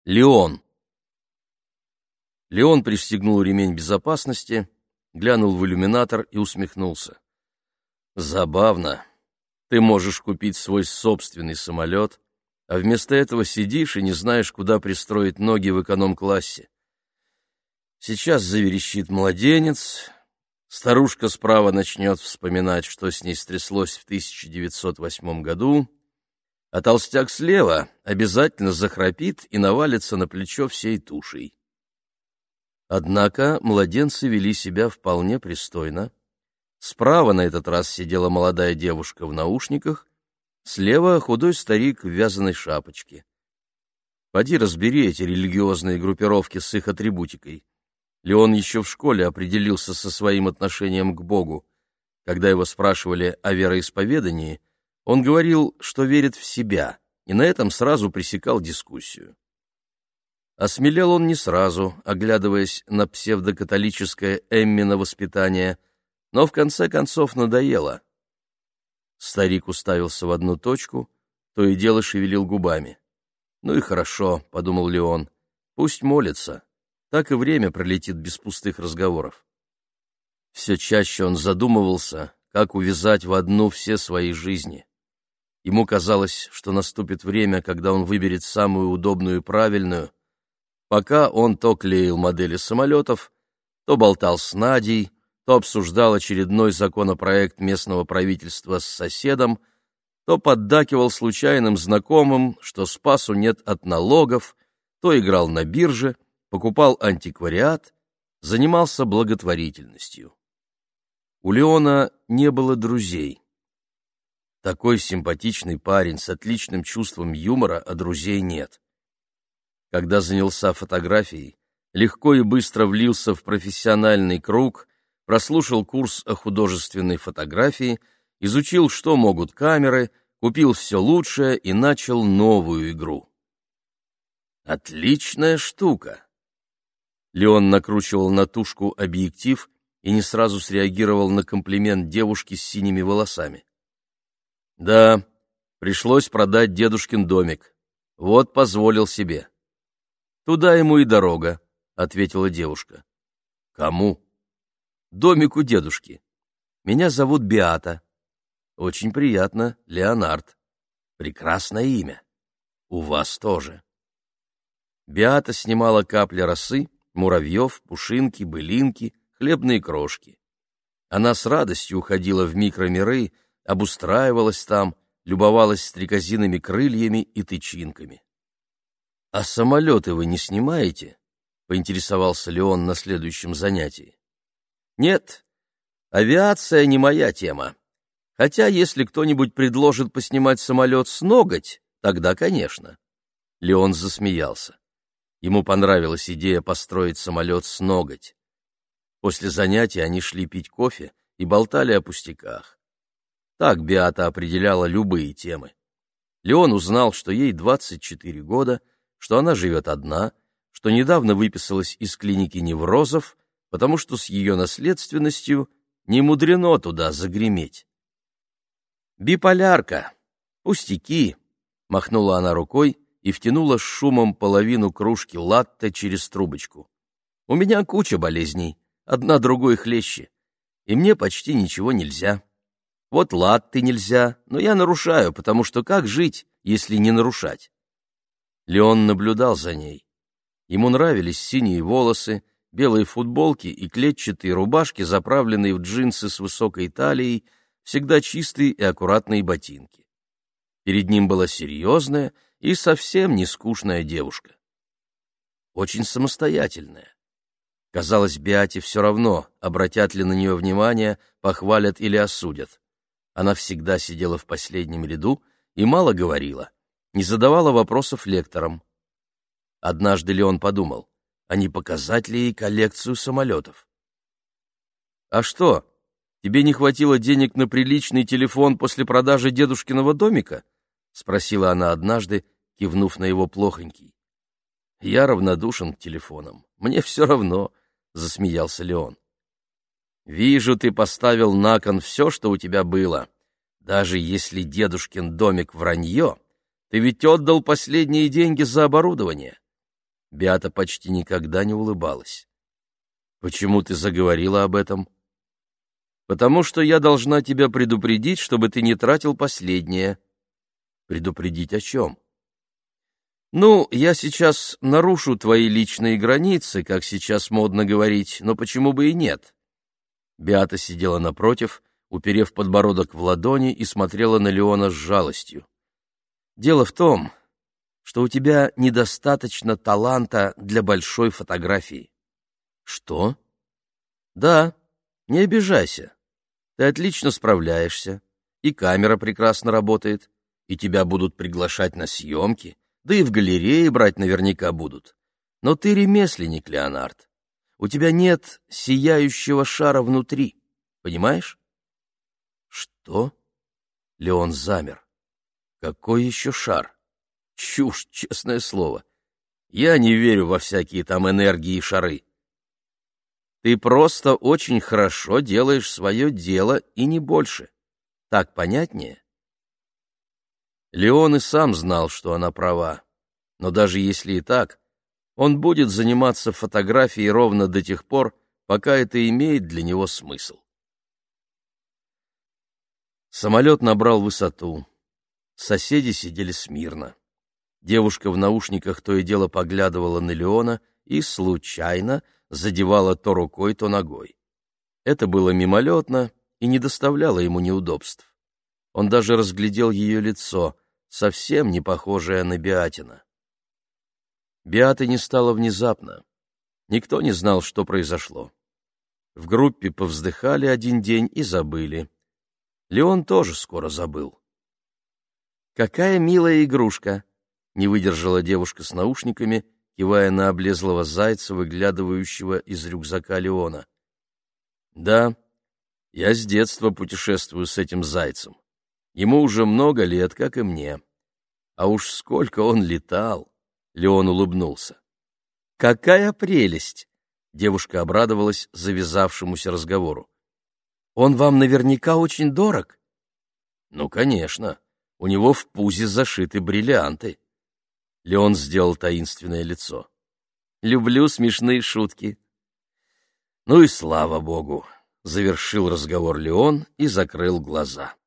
Леон. Леон пристегнул ремень безопасности, глянул в иллюминатор и усмехнулся. Забавно. Ты можешь купить свой собственный самолет, а вместо этого сидишь и не знаешь, куда пристроить ноги в эконом-классе. Сейчас заверещит младенец, старушка справа начнет вспоминать, что с ней стряслось в 1908 году, а толстяк слева обязательно захрапит и навалится на плечо всей тушей. Однако младенцы вели себя вполне пристойно. Справа на этот раз сидела молодая девушка в наушниках, слева худой старик в вязаной шапочке. Поди разбери эти религиозные группировки с их атрибутикой. Леон еще в школе определился со своим отношением к Богу. Когда его спрашивали о вероисповедании, он говорил, что верит в себя, и на этом сразу пресекал дискуссию. Осмелел он не сразу, оглядываясь на псевдокатолическое Эммино воспитание, но в конце концов надоело. Старик уставился в одну точку, то и дело шевелил губами. «Ну и хорошо», — подумал Леон, — «пусть молится, так и время пролетит без пустых разговоров». Все чаще он задумывался, как увязать в одну все свои жизни. Ему казалось, что наступит время, когда он выберет самую удобную и правильную. Пока он то клеил модели самолетов, то болтал с Надей, то обсуждал очередной законопроект местного правительства с соседом, то поддакивал случайным знакомым, что спасу нет от налогов, то играл на бирже, покупал антиквариат, занимался благотворительностью. У Леона не было друзей. Такой симпатичный парень с отличным чувством юмора, а друзей нет. Когда занялся фотографией, легко и быстро влился в профессиональный круг, прослушал курс о художественной фотографии, изучил, что могут камеры, купил все лучшее и начал новую игру. Отличная штука! Леон накручивал на тушку объектив и не сразу среагировал на комплимент девушки с синими волосами. Да, пришлось продать дедушкин домик. Вот позволил себе. Туда ему и дорога, — ответила девушка. Кому? Домику дедушки. Меня зовут Беата. Очень приятно, Леонард. Прекрасное имя. У вас тоже. Беата снимала капли росы, муравьев, пушинки, былинки, хлебные крошки. Она с радостью уходила в микромиры, обустраивалась там, любовалась стрекозиными крыльями и тычинками. — А самолеты вы не снимаете? — поинтересовался Леон на следующем занятии. — Нет, авиация не моя тема. Хотя, если кто-нибудь предложит поснимать самолет с ноготь, тогда, конечно. Леон засмеялся. Ему понравилась идея построить самолет с ноготь. После занятий они шли пить кофе и болтали о пустяках. Так Беата определяла любые темы. Леон узнал, что ей 24 года, что она живет одна, что недавно выписалась из клиники неврозов, потому что с ее наследственностью не мудрено туда загреметь. «Биполярка! Пустяки!» — махнула она рукой и втянула с шумом половину кружки латте через трубочку. «У меня куча болезней, одна другой хлеще, и мне почти ничего нельзя. Вот латте нельзя, но я нарушаю, потому что как жить, если не нарушать?» Леон наблюдал за ней. Ему нравились синие волосы, белые футболки и клетчатые рубашки, заправленные в джинсы с высокой талией, всегда чистые и аккуратные ботинки. Перед ним была серьезная и совсем не скучная девушка. Очень самостоятельная. Казалось, Беате все равно, обратят ли на нее внимание, похвалят или осудят. Она всегда сидела в последнем ряду и мало говорила, не задавала вопросов лекторам. Однажды Леон подумал, а не показать ли ей коллекцию самолетов? «А что, тебе не хватило денег на приличный телефон после продажи дедушкиного домика?» — спросила она однажды, кивнув на его плохонький. «Я равнодушен к телефонам. Мне все равно», — засмеялся Леон. «Вижу, ты поставил на кон все, что у тебя было. Даже если дедушкин домик вранье, ты ведь отдал последние деньги за оборудование. Беата почти никогда не улыбалась. «Почему ты заговорила об этом?» «Потому что я должна тебя предупредить, чтобы ты не тратил последнее». «Предупредить о чем?» «Ну, я сейчас нарушу твои личные границы, как сейчас модно говорить, но почему бы и нет?» Беата сидела напротив, уперев подбородок в ладони, и смотрела на Леона с жалостью. «Дело в том, что у тебя недостаточно таланта для большой фотографии». «Что?» «Да, не обижайся. Ты отлично справляешься, и камера прекрасно работает, и тебя будут приглашать на съемки, да и в галерее брать наверняка будут. Но ты ремесленник, Леонард. У тебя нет сияющего шара внутри, понимаешь?» «Что?» Леон замер. «Какой еще шар? Чушь, честное слово. Я не верю во всякие там энергии и шары. Ты просто очень хорошо делаешь свое дело и не больше. Так понятнее?» Леон и сам знал, что она права. Но даже если и так, он будет заниматься фотографией ровно до тех пор, пока это имеет для него смысл. Самолет набрал высоту. Соседи сидели смирно. Девушка в наушниках то и дело поглядывала на Леона и случайно задевала то рукой, то ногой. Это было мимолетно и не доставляло ему неудобств. Он даже разглядел ее лицо, совсем не похожее на Беатино. Беаты не стало внезапно. Никто не знал, что произошло. В группе повздыхали один день и забыли. Леон тоже скоро забыл. «Какая милая игрушка!» — не выдержала девушка с наушниками, кивая на облезлого зайца, выглядывающего из рюкзака Леона. «Да, я с детства путешествую с этим зайцем. Ему уже много лет, как и мне. А уж сколько он летал!» — Леон улыбнулся. «Какая прелесть!» — девушка обрадовалась завязавшемуся разговору. «Он вам наверняка очень дорог?» «Ну, конечно. У него в пузе зашиты бриллианты». Леон сделал таинственное лицо. «Люблю смешные шутки». «Ну и слава богу!» — завершил разговор Леон и закрыл глаза.